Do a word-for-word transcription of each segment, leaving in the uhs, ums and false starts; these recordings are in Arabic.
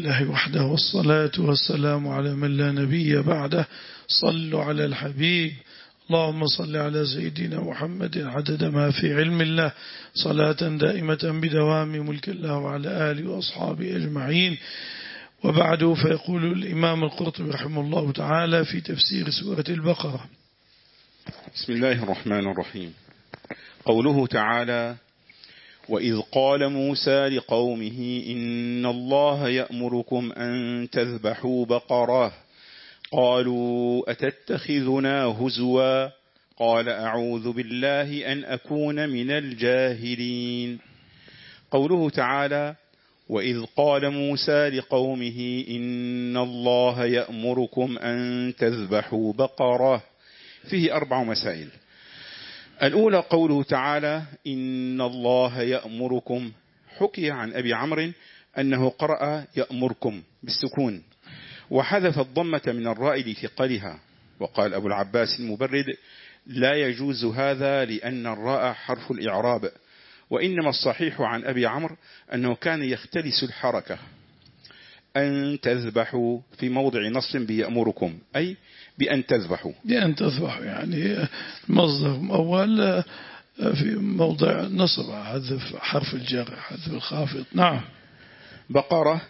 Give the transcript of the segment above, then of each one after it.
لله وحده والصلاة والسلام على من لا نبي بعده. صلوا على الحبيب. اللهم صل على سيدنا محمد عدد ما في علم الله صلاة دائمة بدوام ملك الله وعلى آله وأصحابه أجمعين. وبعد، فيقول الإمام القرطبي رحمه الله تعالى في تفسير سورة البقرة: بسم الله الرحمن الرحيم. قوله تعالى: وإذ قال موسى لقومه إن الله يأمركم أن تذبحوا بقرة قالوا أتتخذنا هزوا قال أعوذ بالله أن أكون من الجاهلين. قوله تعالى: وإذ قال موسى لقومه إن الله يأمركم أن تذبحوا بقرة، فيه أربع مسائل. الأولى قوله تعالى إن الله يأمركم، حكي عن أبي عمرو أنه قرأ يأمركم بالسكون وحذف الضمة من الراء لثقلها، وقال أبو العباس المبرد لا يجوز هذا لأن الراء حرف الإعراب، وإنما الصحيح عن أبي عمرو أنه كان يختلس الحركة. أن تذبحوا في موضع نصب بيأمركم، أي بأن تذبحوا بأن تذبحوا، يعني مصدر أول في موضع نصب، حذف حرف الجر، حذف الخافض. نعم. بقرة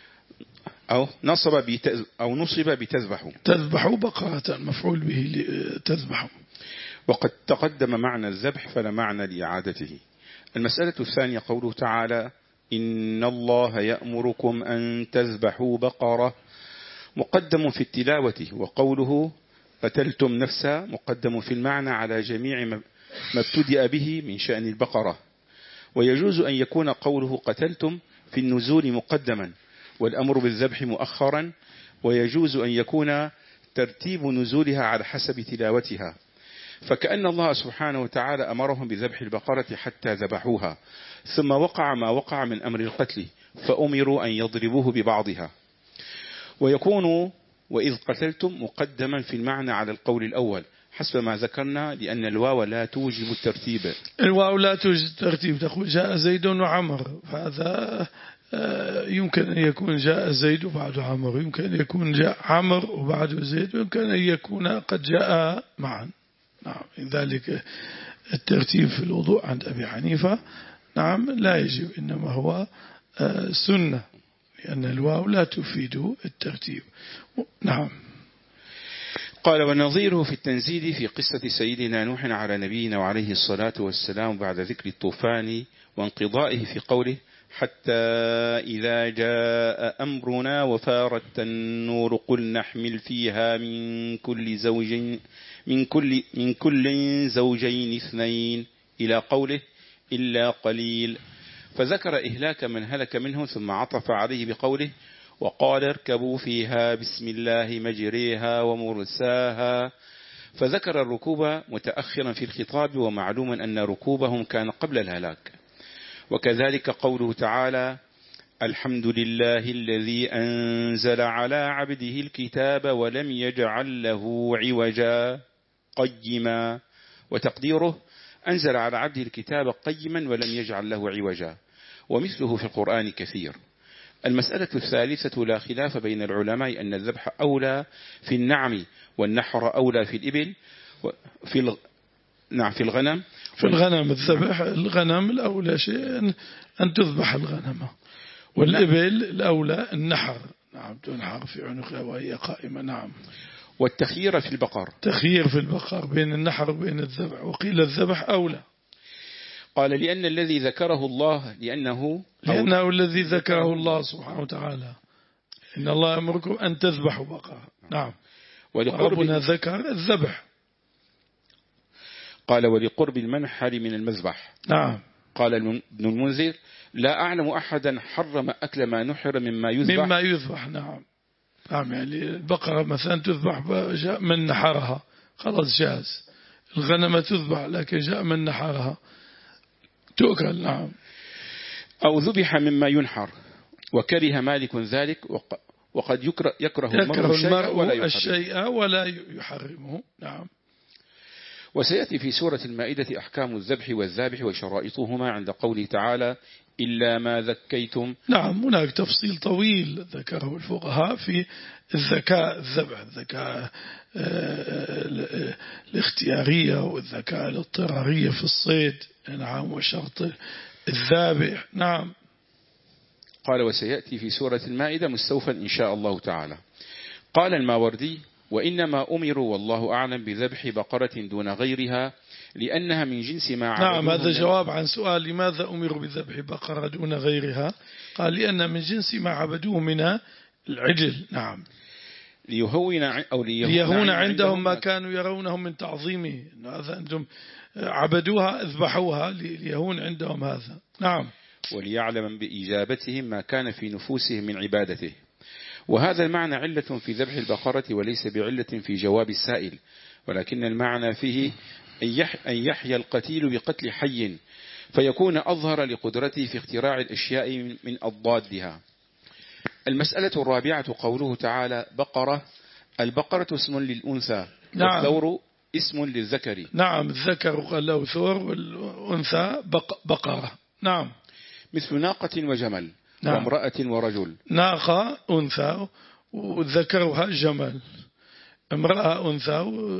أو نصب بتز أو نصب بتذبحوا، تذبحوا بقرة مفعول به تذبحوا. وقد تقدم معنى الذبح فلا معنى لإعادته. المسألة الثانية قوله تعالى إن الله يأمركم أن تذبحوا بقرة، مقدم في التلاوة، وقوله قتلتم نفسا مقدم في المعنى على جميع ما ابتدأ به من شأن البقرة. ويجوز أن يكون قوله قتلتم في النزول مقدما والأمر بالذبح مؤخرا، ويجوز أن يكون ترتيب نزولها على حسب تلاوتها، فكأن الله سبحانه وتعالى أمرهم بذبح البقرة حتى ذبحوها، ثم وقع ما وقع من أمر القتل فأمروا أن يضربوه ببعضها. ويكون وإذ قتلتم مقدما في المعنى على القول الأول حسب ما ذكرنا، لأن الواو لا توجب الترتيب. الواو لا توجب الترتيب، تقول جاء زيد وعمر، فهذا يمكن أن يكون جاء زيد وبعد عمر، يمكن أن يكون جاء عمر وبعد زيد، يمكن أن يكون قد جاء معا. نعم. لذلك الترتيب في الوضوء عند أبي حنيفة نعم لا يجب، إنما هو سنة، لأن الواو لا تفيد الترتيب. نعم. قال: ونظيره في التنزيل في قصة سيدنا نوح على نبينا وعليه الصلاة والسلام بعد ذكر الطوفان وانقضائه في قوله حتى إذا جاء أمرنا وفارت النور قل نحمل فيها من كل زوجين من كل من كل زوجين اثنين إلى قوله إلا قليل، فذكر إهلاك من هلك منهم ثم عطف عليه بقوله وقال اركبوا فيها بسم الله مجريها ومرساها، فذكر الركوب متأخرا في الخطاب، ومعلوم أن ركوبهم كان قبل الهلاك. وكذلك قوله تعالى الحمد لله الذي أنزل على عبده الكتاب ولم يجعل له عوجا قيما، وتقديره أنزل على عبده الكتاب قيما ولم يجعل له عوجا، ومثله في القرآن كثير. المسألة الثالثة لا خلاف بين العلماء أن الذبح أولى في النعم والنحر أولى في الإبل في الغ... نعم في الغنم في الغنم الذبح الغنم الأولى شيء أن تذبح الغنم، والإبل الأولى النحر، نعم تنحر في عنقها وهي قائمة. نعم. والتخيير في البقر، تخيير في البقر بين النحر وبين الذبح، وقيل الذبح أولى. قال لأن الذي ذكره الله لأنه لأنه الذي ذكره الله سبحانه وتعالى إن الله أمركم أن تذبحوا بقرة. نعم. وربنا ذكر الذبح. قال ولقرب المنحر من المذبح. نعم. قال ابن المنذر لا أعلم أحدا حرم أكل ما نحر مما يذبح مما يذبح. نعم. نعم، يعني البقرة مثلا تذبح جاء من نحرها خلاص جاز، الغنمة تذبح لكن جاء من نحرها تؤكل. نعم. أو ذبح مما ينحر، وكره مالك ذلك، وقد يكره, يكره, يكره المرء الشيء ولا الشيء ولا يحرمه. نعم. وسيأتي في سورة المائدة أحكام الذبح والذابح وشرائطهما عند قوله تعالى إلا ما ذكيتم. نعم، هناك تفصيل طويل ذكره الفقهاء في الذكاء الذبح، الذكاء الاختيارية والذكاء الاضطرارية في الصيد. نعم، وشرط الذابح. نعم. قال وسيأتي في سورة المائدة مستوفا إن شاء الله تعالى. قال الماوردي وإنما أمروا والله أعلم بذبح بقرة دون غيرها لأنها من جنس ما عبدوه. نعم، هذا جواب عن سؤال لماذا أمروا بذبح بقرة دون غيرها. قال لأن من جنس ما عبدوه من العجل. نعم، ليهون أو ليهون عندهم ما كانوا يرونه من تعظيمه. هذا أنتم عبدوها اذبحوها ليهون عندهم هذا. نعم. وليعلم بإجابتهم ما كان في نفوسهم من عبادته. وهذا المعنى علة في ذبح البقرة وليس بعلة في جواب السائل، ولكن المعنى فيه أن يحيى القتيل بقتل حي فيكون أظهر لقدرته في اختراع الأشياء من أضدادها. المسألة الرابعة قوله تعالى بقرة. البقرة اسم للأنثى. نعم. والثور اسم للذكر. نعم، الذكر قال له ثور والأنثى بقرة. نعم. مثل ناقة وجمل. نعم. وامرأة ورجل. ناقة أنثى وذكرها جمل، امرأة أنثى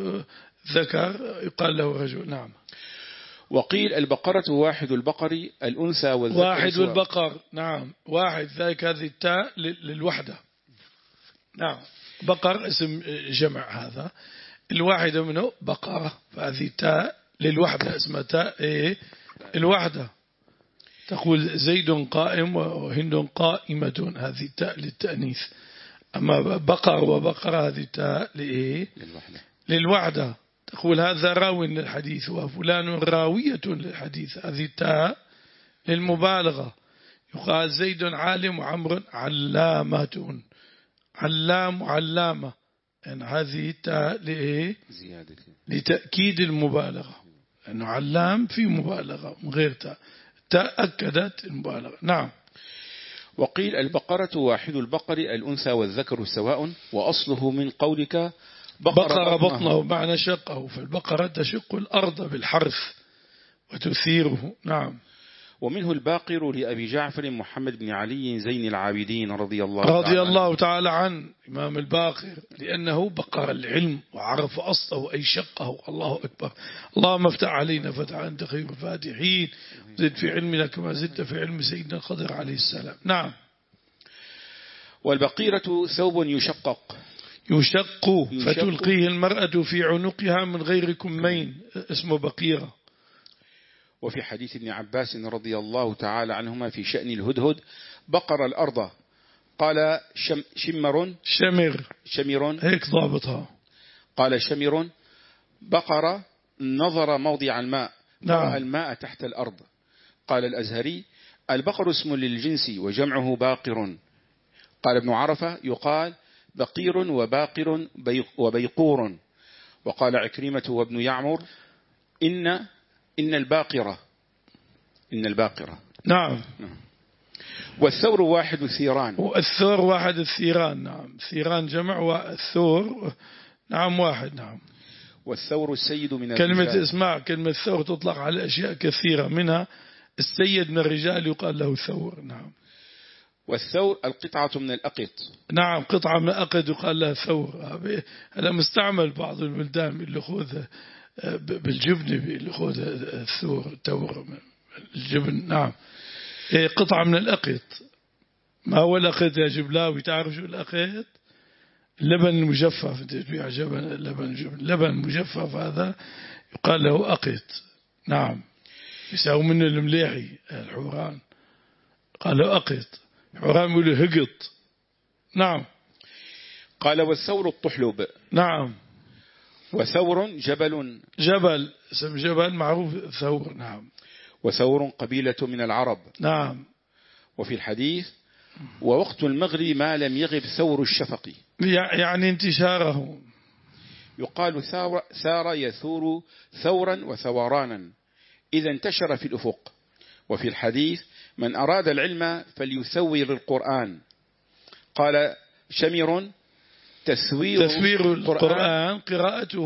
وذكر يقال له رجل. نعم. وقيل البقرة واحد البقر الأنثى والذكر واحد البقر. نعم، واحد ذلك هذه التاء للوحدة. نعم، بقر اسم جمع، هذا الواحدة منه بقرة، فهذه تاء للوحدة اسمها تاء إيه الوحدة. تقول زيد قائم وهند قائمة، هذه تاء للتأنيث. أما بقر وبقرة هذه تاء لإيه للوحدة. للوحدة. تقول هذا راو للحديث وفلان راوية للحديث، هذه تاء للمبالغة. يقال زيد عالم وعمر علامة، علام علامة، يعني هذه تاء لإيه لتأكيد المبالغة، لأنه علام في مبالغة من غير تاء، تأكدت المبالغة. نعم. وقيل البقرة واحد البقر الأنثى والذكر سواء، وأصله من قولك بقر, بقر بطنه معنى شقه، فالبقرة تشق الأرض بالحرث وتثيره. نعم. ومنه الباقر لأبي جعفر محمد بن علي زين العابدين رضي الله رضي تعالى الله تعالى عن إمام الباقر، لأنه بقر العلم وعرف أصله أي شقه. الله أكبر. اللهم افتح علينا فتحا أنت خير الفاتحين، زد في علمنا كما زدت في علم سيدنا الخضر عليه السلام. نعم. والبقيرة ثوب يشقق يشق فتلقيه المرأة في عنقها من غير كمين، اسمه بقيرة. وفي حديث ابن عباس رضي الله تعالى عنهما في شأن الهدهد بقر الأرض، قال شم شمر شمر شمر هيك ضابطها، قال شمر بقر نظر موضع الماء، نعم. الماء تحت الأرض. قال الأزهري البقر اسم للجنس وجمعه باقر. قال ابن عرفة يقال بقير وباقر وبيقور. وقال عكرمة وابن يعمر إن إن الباقرة إن الباقرة. نعم. والثور واحد الثيران. والثور واحد الثيران. نعم، ثيران جمع والثور نعم واحد. نعم. والثور السيد من كلمة الرجال. اسمع، كلمة ثور تطلق على أشياء كثيرة، منها السيد من الرجال يقال له ثور. نعم. والثور القطعة من الأقط. نعم، قطعة من الأقط يقال لها ثور. هذا مستعمل بعض البلدان اللي خذ بالجبن اللي خذ الثور الثور الجبن. نعم، قطعة من الأقط. ما هو الأقط يا جبلاوي؟ تعرف شو الأقط؟ اللبن المجفف، تبيع جبن لبن جبن لبن مجفف، هذا يقال له أقط. نعم، يساوي منه المليحي الحوران، قال له أقط. حوران يقول له هقط. نعم. قال والثور الطحلب. نعم. وثور جبل جبل اسم جبل معروف ثور. نعم. وثور قبيلة من العرب. نعم. وفي الحديث ووقت المغرب ما لم يغب ثور الشفق، يعني انتشاره. يقال ثار, ثار يثور ثورا وثورانا إذا انتشر في الأفق. وفي الحديث من أراد العلم فليثور القرآن. قال شمر تثوير, تثوير القرآن قراءته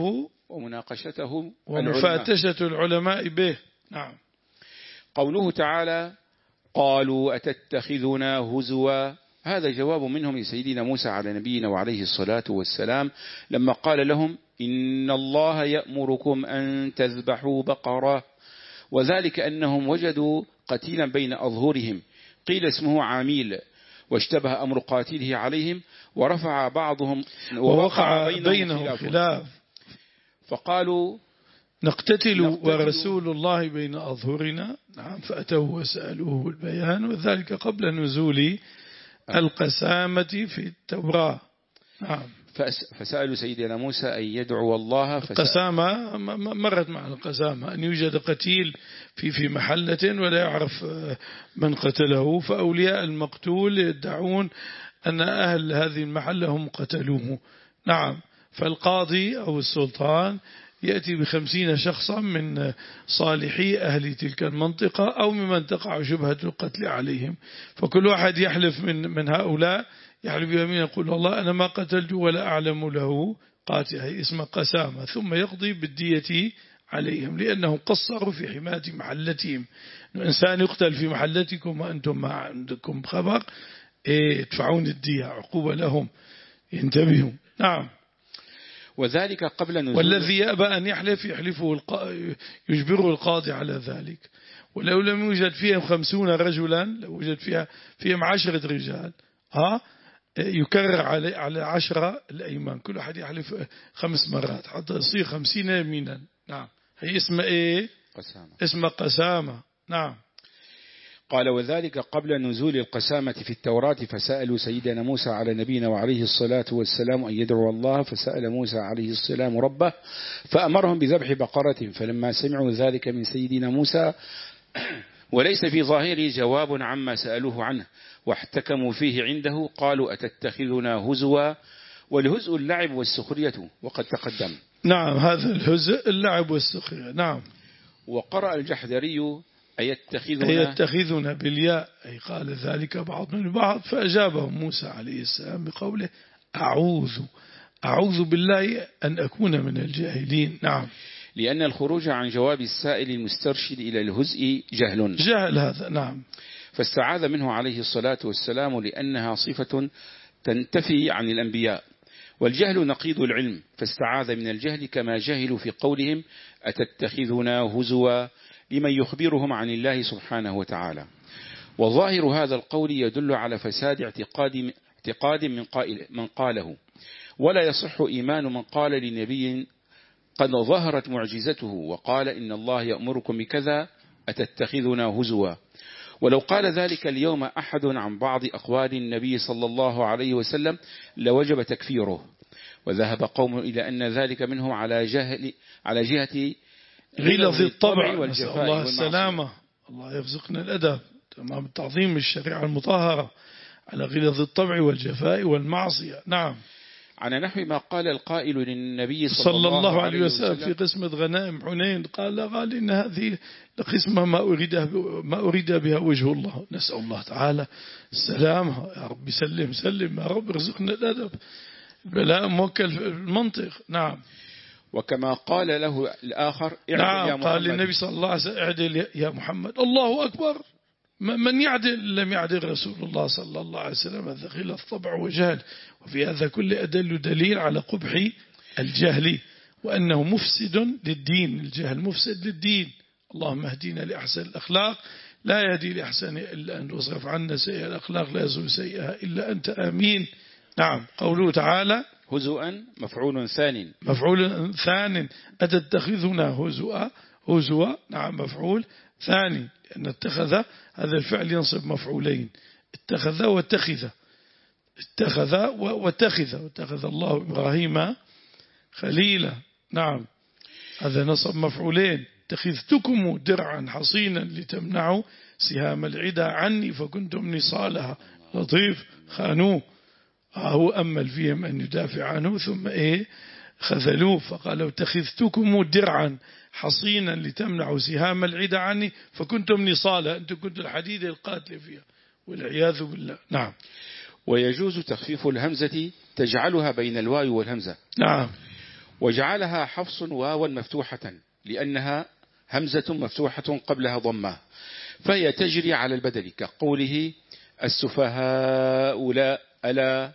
ومناقشته ومفاتشة العلماء به. نعم. قوله تعالى قالوا أتتخذنا هزوا، هذا جواب منهم لسيدنا موسى على نبينا وعليه الصلاة والسلام لما قال لهم إن الله يأمركم أن تذبحوا بقرة، وذلك أنهم وجدوا قتيلا بين أظهرهم قيل اسمه عاميل، واشتبه أمر قاتله عليهم، ورفع بعضهم ووقع بينهم, بينهم خلاف، فقالوا نقتتل, نقتتل ورسول الله بين أظهرنا. نعم. فأتوا وسألوه البيان، وذلك قبل نزول القسامة في التوراة. نعم. فسألوا سيدنا موسى أن يدعو الله. القسامة مرت مع القسامة أن يوجد قتيل في في محلة ولا يعرف من قتله، فأولياء المقتول يدعون أن أهل هذه المحلة هم قتلوه. نعم. فالقاضي أو السلطان يأتي بخمسين شخصا من صالحي أهل تلك المنطقة أو ممن تقع شبهة القتل عليهم، فكل واحد يحلف من من هؤلاء، يحلف بيمين يقول والله أنا ما قتلت ولا أعلم له قاتل، هي اسمه قسامة، ثم يقضي بالدية عليهم لأنهم قصروا في حماية محلتهم. إنسان يقتل في محلتكم وأنتم ما عندكم خبر، إيه تدفعون الدية عقوبة لهم، ينتبهوا. نعم. وذلك قبل نزول. والذي يأبى أن يحلف يحلفه الق... يجبره القاضي على ذلك. ولو لم يوجد فيهم خمسون رجلا، لو وجد فيها فيهم عشرة رجال، ها يكرر على على عشرة الأيمان، كل واحد يحلف خمس مرات حتى يصير خمسين يمينا. نعم. هي اسمها إيه؟ قسامة. اسمها قسامة. نعم. قال وذلك قبل نزول القسامة في التوراة، فسألوا سيدنا موسى على نبينا وعليه الصلاة والسلام أن يدعو الله، فسأل موسى عليه السلام ربه فأمرهم بذبح بقرة، فلما سمعوا ذلك من سيدنا موسى وليس في ظاهره جواب عما سألوه عنه واحتكموا فيه عنده، قالوا أتتخذنا هزوا، والهزء اللعب والسخرية وقد تقدم. نعم. هذا الهزء اللعب والسخرية. نعم. وقرأ الجحدري أيتخذنا أيتخذنا بالياء، أي قال ذلك بعض من بعض، فأجابهم موسى عليه السلام بقوله أعوذ أعوذ بالله أن أكون من الجاهلين. نعم. لأن الخروج عن جواب السائل المسترشد إلى الهزء جهل جهل هذا. نعم. فاستعاذ منه عليه الصلاة والسلام لأنها صفة تنتفي عن الأنبياء، والجهل نقيض العلم، فاستعاذ من الجهل كما جهلوا في قولهم أتتخذنا هزوا، لمن يخبرهم عن الله سبحانه وتعالى. وظاهر هذا القول يدل على فساد اعتقاد اعتقاد من قائل من قاله، ولا يصح إيمان من قال لنبي قد ظهرت معجزته وقال إن الله يأمركم بكذا أتتخذنا هزوا. ولو قال ذلك اليوم أحد عن بعض أقوال النبي صلى الله عليه وسلم لوجب تكفيره. وذهب قوم إلى أن ذلك منهم على جهل على جهة غلظ الطبع والجفاء. الله السلامة. الله يرزقنا الأدب تمام التعظيم الشريعة المطهرة على غلظ الطبع والجفاء والمعصية. نعم. على نحو ما قال القائل للنبي صلى, صلى الله عليه وسلم في قسمة غنائم حنين، قال قال إن هذه لقسمة ما أريد ما أريد بها وجه الله، نسأل الله تعالى السلامة. يا رب سلم سلم يا رب ارزقنا الأدب، البلاء موكل في المنطق. نعم. وكما قال له الآخر نعم يا محمد، قال للنبي صلى الله عليه وسلم اعدل يا محمد. الله أكبر، من يعدل لم يعدل رسول الله صلى الله عليه وسلم. هذا غلظ طبع وجهل، وفي هذا كل أدل دليل على قبح الجهل وأنه مفسد للدين. الجهل مفسد للدين. اللهم اهدينا لأحسن الأخلاق، لا يهدي لأحسن إلا أن واصرف عنا سيئة الأخلاق، لا يصرف سيئها إلا أنت آمين. نعم. قوله تعالى هزؤا مفعول ثان مفعول ثان أتتخذنا هزؤا هزوا. نعم مفعول ثاني، لأن اتخذ هذا الفعل ينصب مفعولين، اتخذ واتخذ، اتخذ واتخذ، واتخذ الله إبراهيم خليلا. نعم. هذا نصب مفعولين. اتخذتكم درعا حصينا لتمنعوا سهام العدا عني فكنتم نصالها. لطيف خانوه، هو أمل فيهم أن يدافع عنه ثم إيه خذلوه، فقالوا اتخذتكم درعا حصينا لتمنعوا سهام العدا عني فكنتم نصالها، أنتم كنتم الحديد القاتل فيها والعياذ بالله. نعم. ويجوز تخفيف الهمزة تجعلها بين الواو والهمزة. نعم. وجعلها حفص واوا مفتوحة لأنها همزة مفتوحة قبلها ضمة، فهي تجري على البدل كقوله السفهاء لا ألا.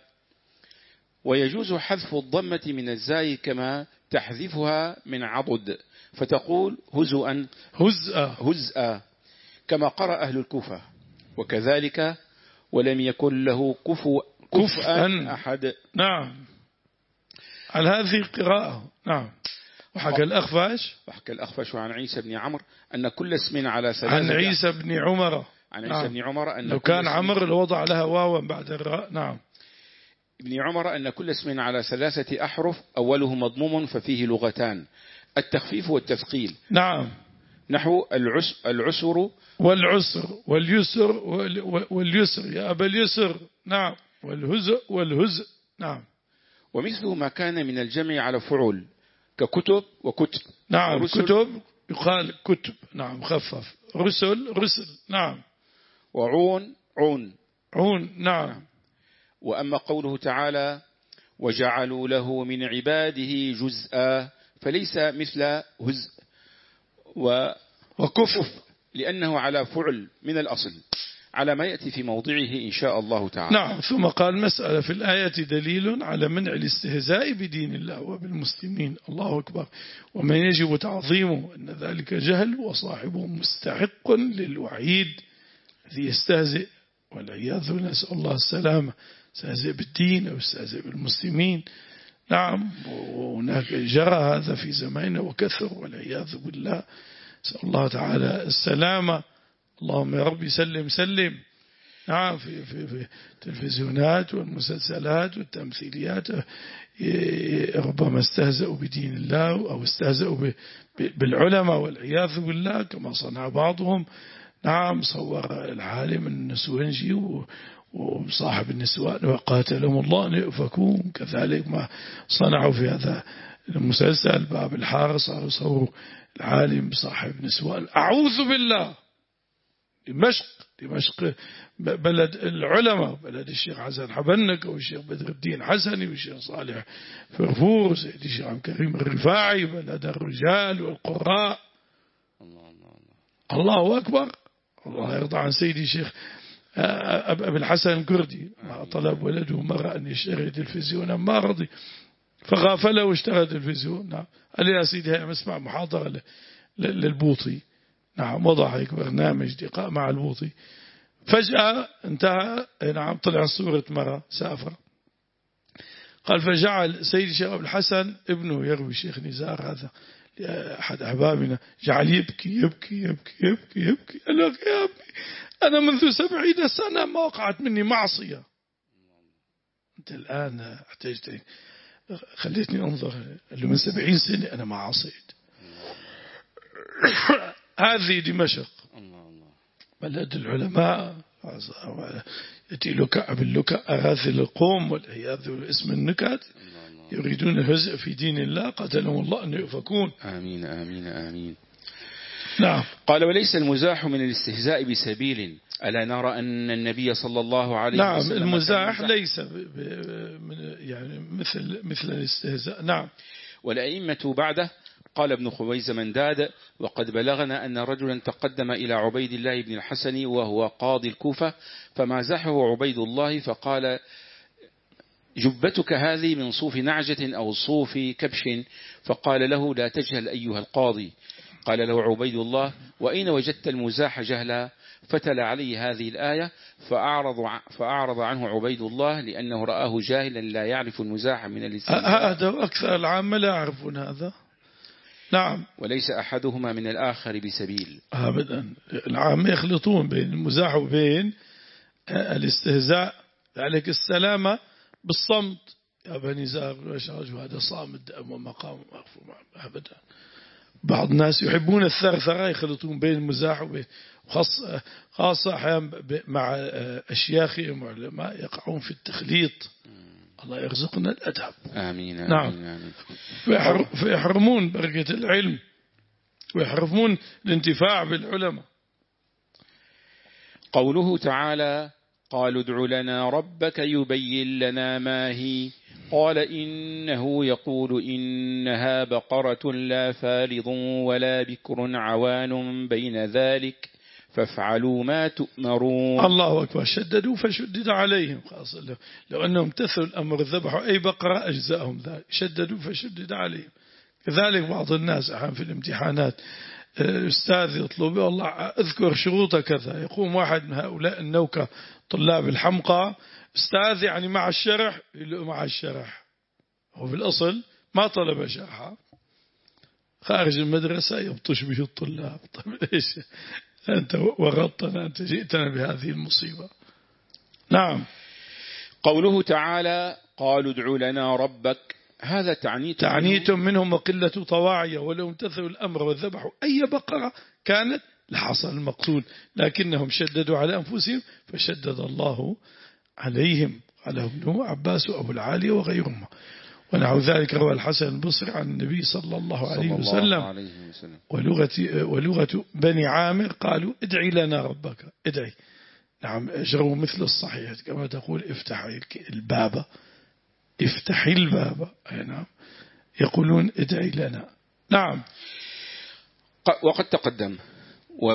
ويجوز حذف الضمة من الزاي كما تحذفها من عضد، فتقول هزءا هزءا هزءا كما قرأ أهل الكوفة. وكذلك ولم يكن له كفوا كفءا أحد. نعم، على هذه القراءة. نعم. وحكى الأخفش وحكى الأخفش عن عيسى بن عمرو أن كل اسم على ثلاثة عن عيسى بن عمر عن عيسى نعم. بن عمر أن لو كان عمر لوضع لها واوا بعد الراء. نعم. ابن عمر أن كل اسم على ثلاثة أحرف أوله مضموم ففيه لغتان، التخفيف والتثقيل. نعم. نحو العس العسر والعسر واليسر واليسر يا أبا اليسر. نعم. والهزء والهزء. نعم. ومثله ما كان من الجمع على فعول ككتب وكتب. نعم. كتب يقال كتب. نعم. خفف. رسل رسل. نعم. وعون عون عون. نعم, نعم. وأما قوله تعالى وجعلوا له من عباده جزءا فليس مثل هزء و... وكفف لأنه على فعل من الأصل على ما يأتي في موضعه إن شاء الله تعالى. نعم. ثم قال مسألة في الآية دليل على منع الاستهزاء بدين الله وبالمسلمين. الله أكبر. ومن يجب تعظيمه أن ذلك جهل وصاحبه مستحق للوعيد الذي يستهزئ والعياذ بالله، نسأل الله السلامة، يستهزئ بالدين أو يستهزئ بالمسلمين. نعم. وهناك جرى هذا في زماننا وكثر والعياذ بالله، نسأل الله تعالى السلامة. اللهم يا رب سلم سلم. نعم. في في في التلفزيونات والمسلسلات والتمثيليات ربما استهزأوا بدين الله أو استهزأوا بالعلماء والعياذ بالله كما صنع بعضهم. نعم. صور العالم النسوانجي وصاحب النسوان وقاتلهم الله أن يؤفكون، كذلك ما صنعوا في هذا المسلسل باب الحارة، صاروا صوروا العالم صاحب نسوان. أعوذ بالله. دمشق دمشق بلد العلماء، بلد الشيخ حسن حبنك والشيخ بدر الدين حسني والشيخ صالح فرفور وسيد الشيخ عبد الكريم الرفاعي، بلد الرجال والقراء. الله, الله, الله. الله أكبر. الله يرضى عن سيدي الشيخ أبي الحسن الكردي، ما طلب ولده مرة أن يشتري تلفزيونا ما رضي فغافله واشترى تلفزيون. نعم. قال لي يا سيدي أنا مسمع محاضرة للبوطي. نعم. وضع هيك برنامج لقاء مع البوطي، فجأة انتهى. نعم. طلع صورة مرة سافرة. قال فجعل سيدي الشيخ أبي الحسن ابنه يروي الشيخ نزار هذا أحد أحبابنا، جعل يبكي يبكي يبكي يبكي يبكي. قال له يا ابني أنا منذ سبعين سنة ما وقعت مني معصية، أنت الآن احتجت خليتني أنظر. قال له من سبعين سنة أنا ما عصيت. هذه دمشق بلد العلماء، يأتي لكع باللكع أراذل القوم والعياذ بالاسم النكات يريدون الهزء في دين الله، قتلهم الله أن يؤفكون. آمين آمين آمين. نعم. قال وليس المزاح من الاستهزاء بسبيل، ألا نرى أن النبي صلى الله عليه نعم وسلم نعم المزاح ليس يعني مثل مثل الاستهزاء. نعم. والأئمة بعده قال ابن خويز منداد وقد بلغنا أن رجلا تقدم إلى عبيد الله بن الحسن وهو قاضي الكوفة فمازحه عبيد الله فقال جبتك هذه من صوف نعجة أو صوف كبش، فقال له لا تجهل أيها القاضي. قال له عبيد الله وأين وجدت المزاح جهلا؟ فتل عليه هذه الآية فأعرض, فأعرض عنه عبيد الله لأنه رآه جاهلا لا يعرف المزاح من الاستهزاء. هذا أكثر العامة لا يعرفون هذا. نعم. وليس أحدهما من الآخر بسبيل أبدا. العامة يخلطون بين المزاح وبين الاستهزاء. ذلك السلامة بالصمت يا بني زار هذا صامت ومقام أبدا. بعض الناس يحبون الثرثرة يخلطون بين المزاح وبين خاصة, خاصة أحيانا مع أشياخهم وعلماء يقعون في التخليط. الله يرزقنا الأدب. آمين. نعم. آمين. فيحرمون بركة العلم ويحرمون الانتفاع بالعلماء. قوله تعالى قالوا ادع لنا ربك يبين لنا ما هي قال إنه يقول إنها بقرة لا فارض ولا بكر عوان بين ذلك فافعلوا ما تؤمرون. الله أكبر. شددوا فشدد عليهم، خاصة لو أنهم امتثلوا الأمر ذبحوا أي بقرة أجزاهم ذلك. شددوا فشدد عليهم. كذلك بعض الناس أحيانا في الامتحانات أستاذ يطلب والله أذكر شروط كذا، يقوم واحد من هؤلاء النوكة طلاب الحمقى أستاذ يعني مع الشرح، مع الشرح هو في الأصل ما طلب شرحه، خارج المدرسة يبطش به الطلاب. طيب إيش أنت ورطنا، أنت جئتنا بهذه المصيبة. نعم. قوله تعالى قالوا ادع لنا ربك، هذا تعنيت تعنيت منهم وقلة طواعية، ولو امتثلوا الأمر وذبحوا أي بقرة كانت لحصل المقصود، لكنهم شددوا على أنفسهم فشدد الله عليهم، على ابن عباس وأبو العالية وغيرهم. ونحو ذلك روى الحسن البصري عن النبي صلى الله عليه وسلم ولغة, ولغة بني عامر قالوا ادعي لنا ربك، ادعي. نعم اجروا مثل الصحيح كما تقول افتح الباب، افتح الباب. نعم يقولون ادعي لنا. نعم. وقد تقدم و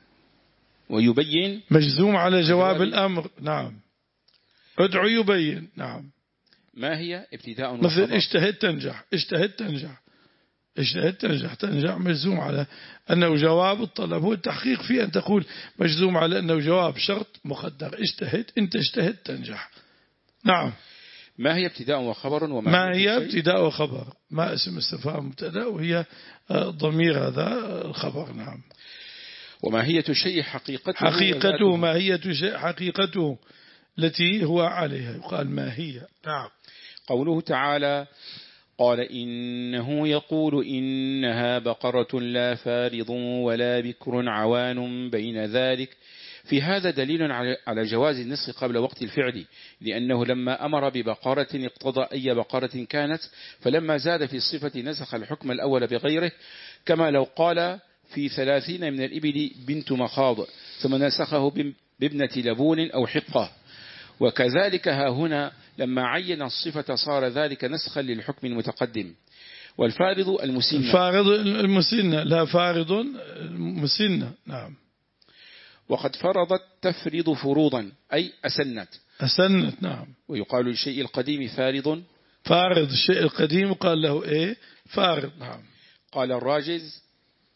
ويبين مجزوم على جواب الأمر. نعم ادعو يبين. نعم. ما هي ابتداء مثل اجتهد تنجح، اجتهد تنجح، اجتهد تنجح، تنجح مجزوم على أنه جواب الطلب. هو التحقيق فيه أن تقول مجزوم على أنه جواب شرط مقدر، اجتهد، انت اجتهد تنجح. نعم. ما هي ابتداء وخبر وما ما هي ابتداء وخبر؟ ما اسم استفهام مبتدا وهي ضمير هذا الخبر. نعم. وماهية الشيء حقيقته حقيقته ماهية الشيء حقيقته التي هو عليها يقال ما هي. نعم. قوله تعالى قال إنه يقول إنها بقرة لا فارض ولا بكر عوان بين ذلك، في هذا دليل على جواز النسخ قبل وقت الفعل، لأنه لما أمر ببقرة اقتضى أي بقرة كانت، فلما زاد في الصفة نسخ الحكم الأول بغيره، كما لو قال في ثلاثين من الإبل بنت مخاض ثم نسخه بابنة لبون أو حقة. وكذلك ها هنا لما عين الصفة صار ذلك نسخا للحكم المتقدم. والفارض المسنة، الفارض المسنة، لا فارض المسنة. نعم. وقد فرضت تفرض فروضا أي أسنت، أسنت. نعم. ويقال للشيء القديم فارض، فارض الشيء القديم قال له إيه فارض. نعم. قال الراجز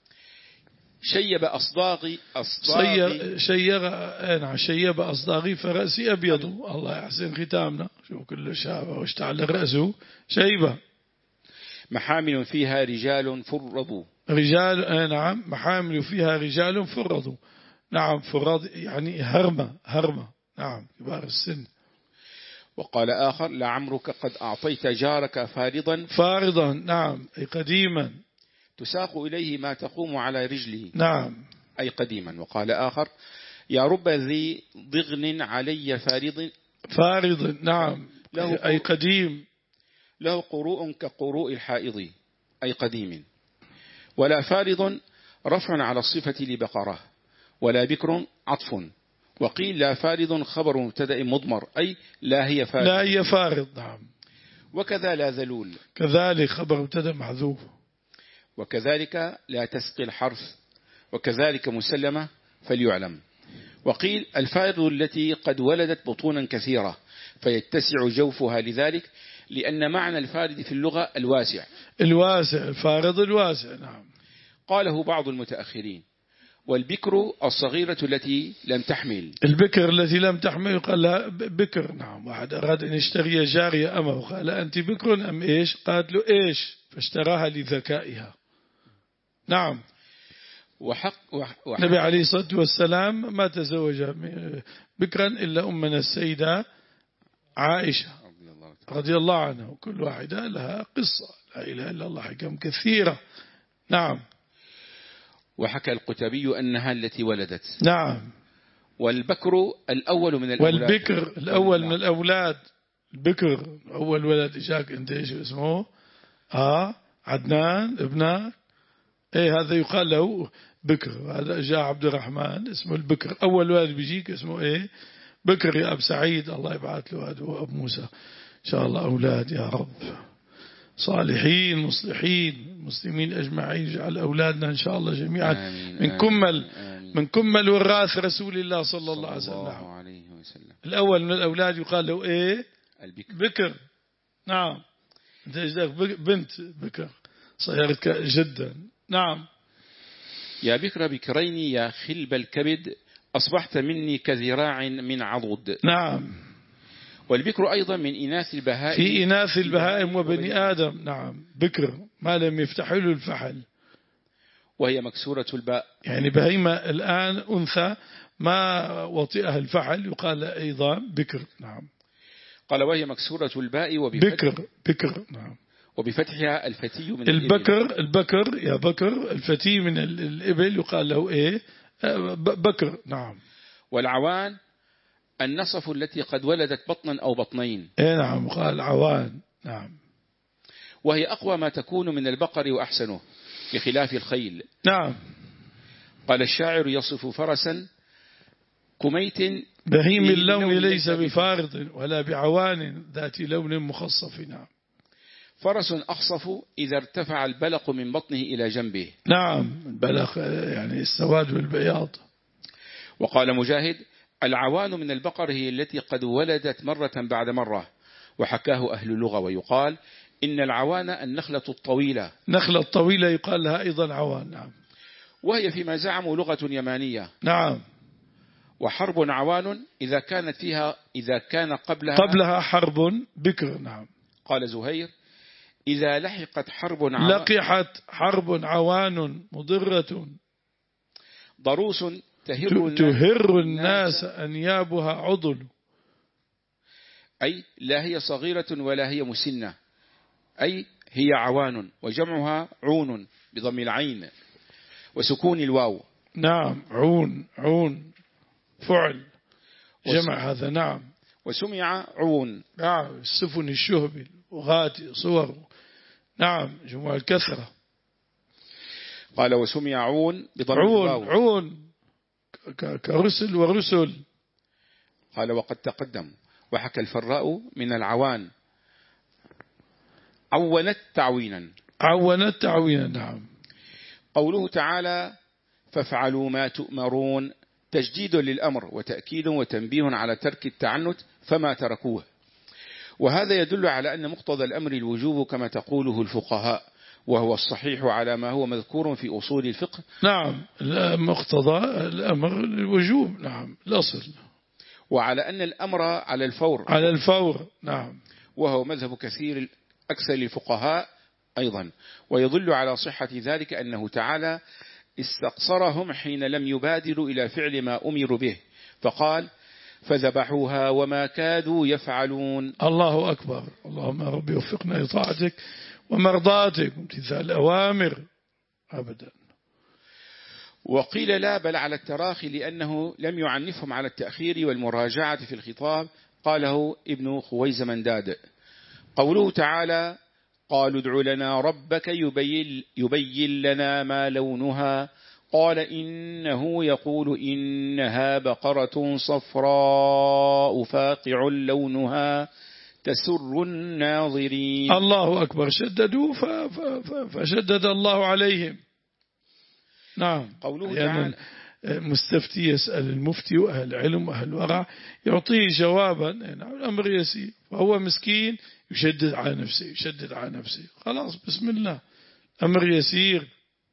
شيب أصداغي أصداغي شيب نعم شيب أصداغي فرأسي أبيض. الله يحسن ختامنا، شو كل شابه واشتعل رأسه شيبة. محامل فيها رجال فرضوا، رجال نعم محامل فيها رجال فرضوا. نعم فرض يعني هرمة هرمة. نعم كبار السن. وقال آخر لعمرك قد أعطيت جارك فارضا، فارضا. نعم أي قديما، تساق إليه ما تقوم على رجله. نعم أي قديما. وقال آخر يا رب ذي ضغن علي فارض، فارض. نعم أي قديم، له قروء كقروء الحائض أي قديم. ولا فارض رفع على الصفة لبقرة، ولا بكر عطف. وقيل لا فارض خبر مبتدأ مضمر أي لا هي فارض، لا هي فارض. نعم. وكذا لا ذلول، كذلك خبر مبتدأ محذوف. وكذلك لا تسقي الحرث، وكذلك مسلمة فليعلم. وقيل الفارض التي قد ولدت بطونا كثيرة فيتسع جوفها، لذلك لأن معنى الفارض في اللغة الواسع، الواسع الفارض الواسع. نعم. قاله بعض المتأخرين. والبكر الصغيرة التي لم تحمل، البكر التي لم تحمل قال لها بكر. نعم. واحد أراد أن يشتري جارية أمه قال أنت بكر أم إيش؟ قالت له إيش؟ فاشتراها لذكائها. نعم. وحق, وحق النبي عليه الصلاة والسلام ما تزوج بكرا إلا أمنا السيدة عائشة رضي الله عنها، وكل واحدة لها قصة، لا إله إلا الله، حكم كثيرة. نعم. وحكى القتبي أنها التي ولدت. نعم. والبكر الأول من الأولاد، والبكر الأول من الأولاد، البكر أول ولد إجاك أنت إيش اسمه؟ آه عدنان ابنك، إيه هذا يقال له بكر. هذا جاء عبد الرحمن اسمه البكر، أول ولد بيجيك اسمه إيه؟ بكر. يا أب سعيد الله يبعث له هذا أبو موسى شاء الله أولاد يا رب صالحين مصلحين مسلمين أجمعين. اجعل أولادنا إن شاء الله جميعا آمين من آمين كمل آمين من كمل وراث رسول الله صلى الله عليه صلى وسلم. الله عليه وسلم. الأول من الأولاد يقال له إيه؟ البكر. بكر. نعم أنت إجدك بنت بكر صيرت جدا. نعم. يا بكر بكرين يا خلب الكبد أصبحت مني كذراع من عضد. نعم. والبكر أيضا من إناث البهائم في إناث البهائم وبني آدم. نعم بكر ما لم يفتح له الفحل، وهي مكسورة الباء، يعني بهيمة الآن أنثى ما وطئها الفحل يقال أيضا بكر. نعم. قال وهي مكسورة الباء وبفتح بكر بكر. نعم. وبفتحها الفتي من البكر الإبل. البكر يا بكر الفتي من الإبل يقال له إيه؟ بكر. نعم. والعوان النصف التي قد ولدت بطنا أو بطنين. إيه نعم قال عوان. نعم. وهي أقوى ما تكون من البقر وأحسنه بخلاف الخيل. نعم. قال الشاعر يصف فرسا كميت بهيم اللون ليس بفارض ولا بعوان ذات لون مخصف. نعم. فرس أخصف إذا ارتفع البلق من بطنه إلى جنبه. نعم البلق يعني السواد والبياض. وقال مجاهد العوان من البقر هي التي قد ولدت مرة بعد مرة، وحكاه أهل اللغة. ويقال إن العوان النخلة الطويلة. نخلة الطويلة يقال لها أيضا عوان. نعم. وهي فيما زعموا لغة يمانية. نعم. وحرب عوان إذا كانت فيها إذا كان قبلها قبلها حرب بكر. نعم. قال زهير إذا لحقت حرب عوان لقحت حرب عوان مضرة ضروس تهر, تهر الناس أنيابها عضل. أي لا هي صغيرة ولا هي مسنة، أي هي عوان، وجمعها عون بضم العين وسكون الواو. نعم عون عون فعل جمع هذا. نعم. وسمع عون. نعم السفن الشهب وغاتي صور. نعم جمع الكثرة. قال وسمع عون بضم عون الواو. عون كرسل ورسل. قال وقد تقدم. وحكى الفراء من العوان عونت تعوينا. عونت تعوينا. نعم. قوله تعالى فافعلوا ما تؤمرون تجديد للأمر وتأكيد وتنبيه على ترك التعنت فما تركوه. وهذا يدل على أن مقتضى الأمر الوجوب كما تقوله الفقهاء، وهو الصحيح على ما هو مذكور في أصول الفقه. نعم مقتضى الأمر الوجوب. نعم الأصل. وعلى أن الأمر على الفور. على الفور. نعم. وهو مذهب كثير أكثر الفقهاء أيضا. ويدل على صحة ذلك أنه تعالى استقصرهم حين لم يبادروا إلى فعل ما أمروا به، فقال فذبحوها وما كادوا يفعلون. الله أكبر. اللهم ربي وفقنا لطاعتك ومرضاتك وامتثال الأوامر أبدا. وقيل لا بل على التراخي لأنه لم يعنفهم على التأخير والمراجعة في الخطاب. قاله ابن خويز منداد. قوله تعالى قالوا ادع لنا ربك يبين, يبين لنا ما لونها قال إنه يقول إنها بقرة صفراء فاقع لونها تسر الناظرين. الله أكبر. شددوا فشدد الله عليهم. نعم. قوله يعني تعالى مستفتي يسأل المفتي وأهل العلم وأهل الورع يعطيه جوابا. نعم الأمر يسير وهو مسكين يشدد على نفسه يشدد على نفسه. خلاص بسم الله أمر يسير.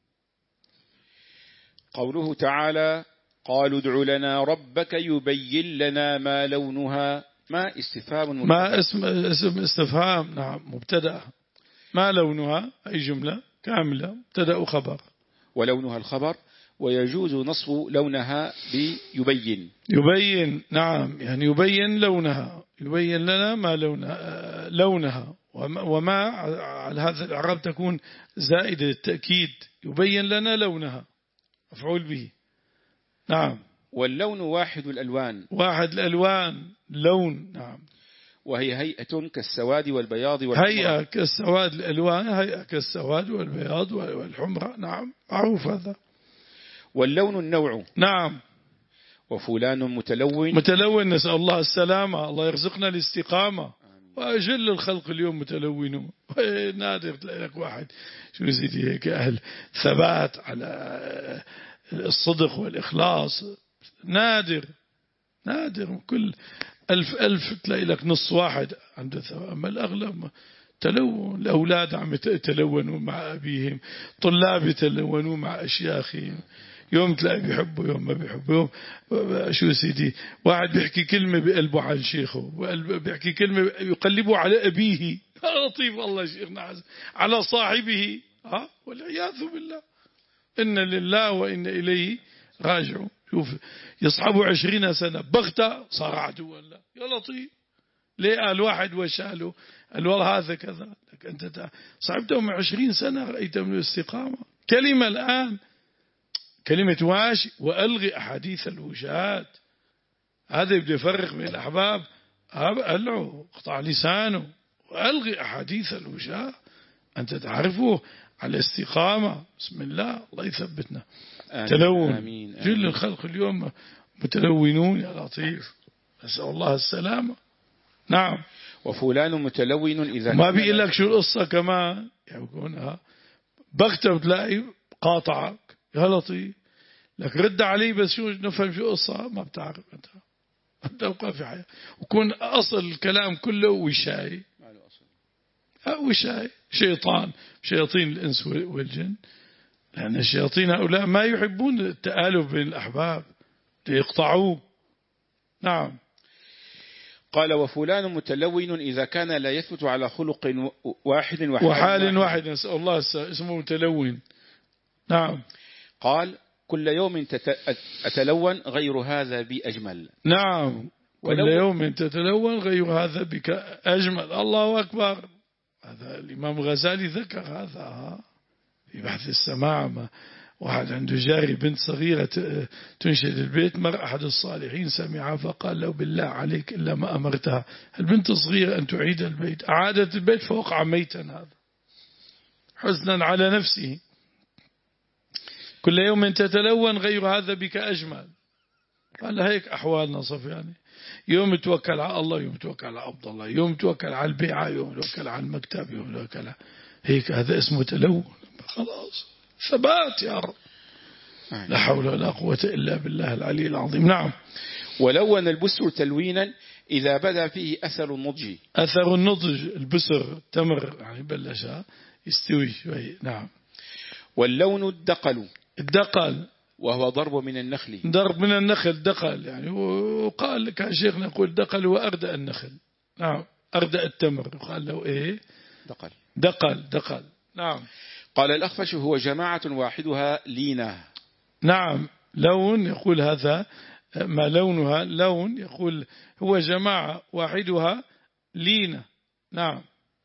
قوله تعالى قالوا ادع لنا ربك يبين لنا ما لونها ما استفهام ما اسم اسم استفهام. نعم مبتدأ. ما لونها أي جملة كاملة مبتدأ وخبر. ولونها الخبر. ويجوز نصف لونها بيبين. يبين. نعم يعني يبين لونها يبين لنا ما لونها لونها وما على هذا الإعراب تكون زائدة التأكيد. يبين لنا لونها مفعول به. نعم. واللون واحد الألوان. واحد الألوان لون. نعم. وهي هيئة كالسواد والبياض والحمراء. هيئة كالسواد الألوان هيئة كالسواد والبياض والحمراء. نعم معروف هذا. واللون النوع. نعم. وفلان متلون. متلون نسأل الله السلامة. الله يرزقنا الاستقامة. آمين. وأجل الخلق اليوم متلونون. نادر تلاقي لك واحد شو سيدي هيك أهل ثبات على الصدق والإخلاص، نادر نادر. كل ألف ألف تلاقي لك نص واحد عنده ثبات، أما الأغلب تلون. الأولاد عم يتلونوا مع أبيهم، طلاب يتلونوا مع أشياخهم، يوم تلاقي بيحبوا يوم ما بيحبوا. يوم شو سيدي واحد بيحكي كلمة بقلبه عن شيخه، بيحكي كلمة يقلبه على أبيه، لطيف الله شيخنا عز على صاحبه، ها والعياذ بالله. إن لله وإن إليه راجعون. شوف يصحبوا عشرين سنة بغتة صار عدوا له، يا لطيف. ليه قال واحد وشاله قال والله هذا كذا، لك أنت صعبتهم عشرين سنة رأيت من الاستقامة. كلمة الآن كلمة واشي وألغي أحاديث الوجات، هذا يبدأ يفرق بين الأحباب، ألعو قطع لسانه وألغي أحاديث الوجات. أنت تعرفه على استقامة. بسم الله الله يثبتنا. آمين. تلون آمين. آمين. جل الخلق اليوم متلونون يا لطيف، نسأل الله السلامة. نعم. وفلان متلون إذا ما بيقول لك شو القصة كمان يقولها بغتة بتلاقي قاطعك، يا لطيف لك رد عليه بس شو نفهم شو قصة ما بتعرف أنت. تبقى في حياة وكون أصل الكلام كله وشاي وشاي شيطان شياطين الإنس والجن، لأن الشياطين هؤلاء ما يحبون التآلف بين الأحباب يقطعوه. نعم. قال وفلان متلون إذا كان لا يثبت على خلق واحد وحال, وحال واحد. نسأل الله اسمه متلون. نعم. قال كل يوم أتلون غير هذا بي أجمل. نعم. كل يوم تتلون غير هذا بك أجمل. الله أكبر. هذا الإمام الغزالي ذكر هذا في بحث السماع. ما واحد عنده جاري بنت صغيرة تنشد البيت، مر أحد الصالحين سمعها فقال له بالله عليك إلا ما أمرتها البنت الصغيرة أن تعيد البيت، أعادت البيت فوقع ميتا، هذا حزنا على نفسه. كل يوم تتلون غير هذا بك أجمل. قال هيك أحوالنا صفياني، يوم توكل على الله، يوم توكل على عبد الله، يوم توكل على البيعة، يوم توكل على المكتب، يوم توكل هيك. هذا اسمه تلون. خلاص ثبات يا رب. لا حول ولا قوة إلا بالله العلي العظيم. نعم. ولون البسر تلوينا إذا بدا فيه أثر النضج. أثر النضج البسر تمر يعني بلش يستوي شوي. نعم. واللون الدقل. الدقل وهو ضرب من النخل. ضرب من النخل دقل يعني. وقال كان شيخنا يقول دقل هو أردأ النخل. نعم. أردأ التمر قال له إيه دقل. دقل دقل. نعم. قال الأخفش هو جماعة واحدها لينة. نعم. لون يقول هذا ما لونها لون، يقول هو جماعة واحدها لينة. نعم.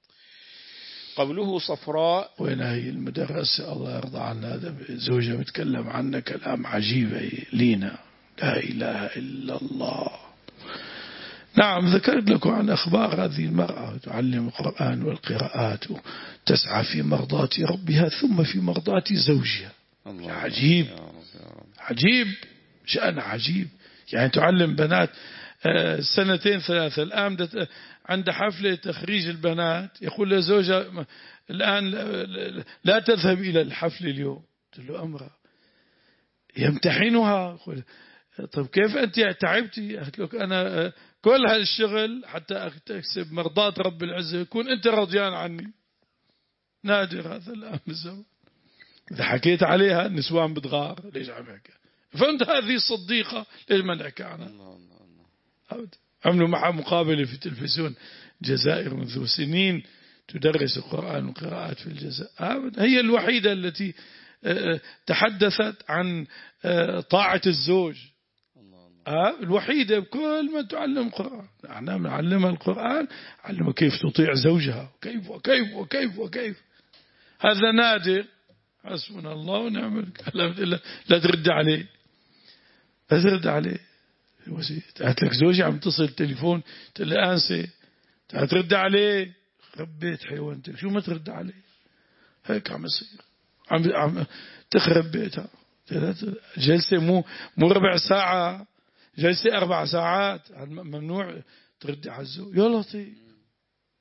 قبله صفراء. وين هي المدرسة الله يرضى عنا، هذا زوجة بتكلم عنه كلام عجيب. لينة لا إله إلا الله. نعم. ذكرت لكم عن أخبار هذه المرأة تعلم القرآن والقراءات وتسعى في مرضاة ربها ثم في مرضاة زوجها. الله عجيب يا رب يا رب. عجيب شأن عجيب. يعني تعلم بنات سنتين ثلاثة. الآن عند حفلة تخريج البنات يقول لزوجها الآن لا تذهب إلى الحفل اليوم. قلت له أمرأ يمتحنها. يقول طيب كيف أنت تعبتي؟ قلت لك أنا كل هالشغل حتى أكسب مرضات رب العزة يكون أنت رضيان عني. نادر هذا الآن بالزمن. إذا حكيت عليها النسوان بتغار. ليش عم يحكي؟ فهمت هذه الصديقة ليش ما نحكي عنها؟ عملوا معها مقابلة في التلفزيون جزائر منذ سنين تدرس القرآن والقراءات في الجزائر. هي الوحيدة التي تحدثت عن طاعة الزوج. الوحيدة بكل ما تعلم القرآن. احنا بنعلمها القرآن، علمها كيف تطيع زوجها وكيف وكيف وكيف وكيف. هذا نادر. حسبنا الله ونعم الوكيل. لا ترد عليه لا ترد عليه. قالت لك زوجي عم تصل التليفون تقول لي أنسي ترد عليه. خبيت حيوانتك شو ما ترد عليه. هيك عم يصير. عم عم تخرب بيتها. جلسة مو مو ربع ساعة، جلسة أربع ساعات. ممنوع تردي على الزوج. يا لطيف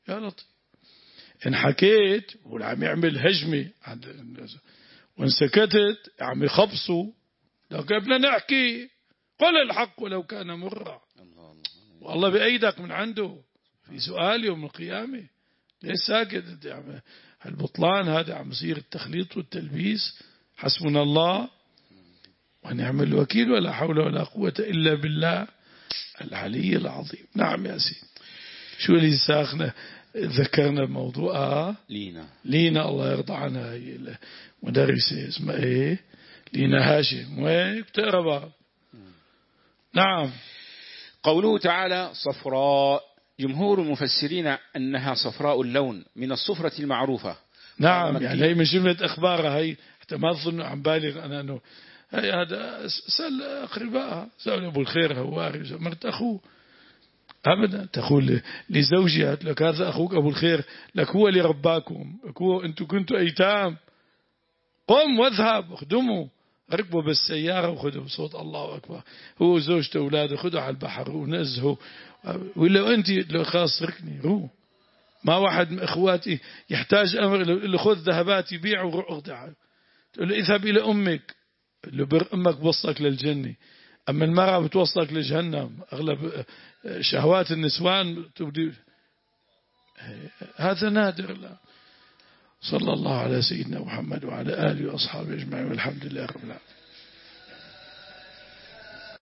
يا لطيف. إن حكيت والعم يعمل هجمة وإن سكتت عم يخبصوا، لو بدنا نحكي قل الحق ولو كان مرا، والله بأيدك من عنده في سؤال يوم القيامة. ليش ساكت؟ البطلان هذا عم يصير التخليط والتلبيس. حسبنا الله ونعم الوكيل، ولا حول ولا قوة إلا بالله العلي العظيم. نعم يا سيدي. شو اللي ساخنا ذكرنا بموضوع آه لينا لينا الله يرضى عنها، هي مدرسة اسمها ايه لينا هاشم، وين بتقرا. نعم. قوله تعالى صفراء، جمهور المفسرين أنها صفراء اللون من الصفرة المعروفة. نعم، يعني هي من جملة أخبارها، هي حتى ما تظن عم بالغ أنا أنه هي هذا سأل أقربائها، سأل أبو الخير هواري مرت أخوه أبدا، تقول لزوجها لك هذا أخوك أبو الخير، لك هو اللي رباكم، هو أنتم كنتوا أيتام، قم واذهب اخدموا، ركبوا بالسيارة وخذوا بصوت الله أكبر، هو زوجته أولاده خذوا على البحر ونزهوا، ولا أنت لو خاص ركني روح. ما واحد من إخواتي يحتاج أمر اللي خذ ذهبات يبيع وأخذها، تقول له اذهب إلى أمك، اللي بر أمك بوصلك للجنة، أما المرأة بتوصلك لجهنم. أغلب شهوات النسوان تبدي، هذا نادر. لا، صلى الله على سيدنا محمد وعلى آله وأصحابه أجمعين، والحمد لله رب العالمين.